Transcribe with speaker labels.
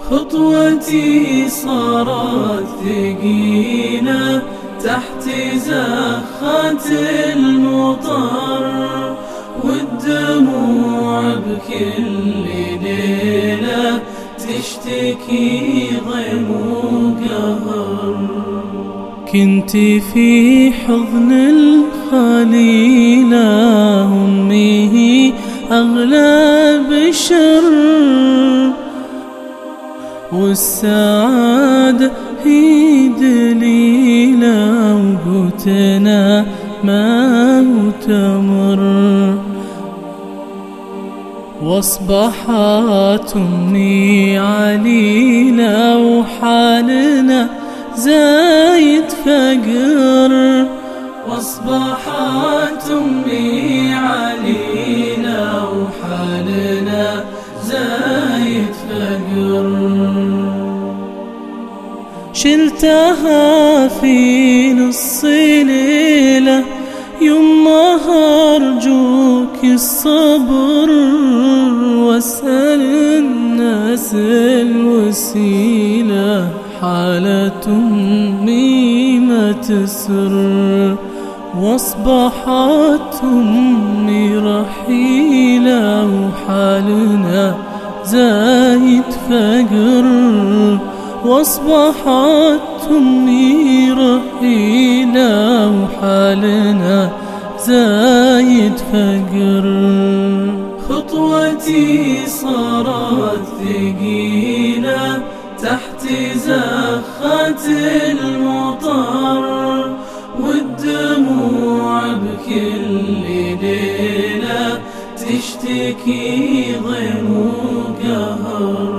Speaker 1: خطوتي صارت ثقيلة تحت زخات المطر، والدموع بكل ليلة تشتكي ضيم وقهر. كنت في حضن الخليلة أمي هي أغلى بشر، والسعادة هي دليلة وقوتنا ما تمر. واصبحت أمي عليلة وحالنا زايد فقر، واصبحت أمي عليلة وحالنا زايد فقر. شلتها في نص ليلة يما أرجوك الصبر، واسأل الناس الوسيلة حالة أمي ما تسر. واصبحت أمي رحيلة وحالنا زايد فقر، واصبحت أمي رحيلة وحالنا زايد فقر. خطوتي صارت ثقيلة تحت زخات المطر، والدموع بكل ليلة تشتكي ضيم وقهر.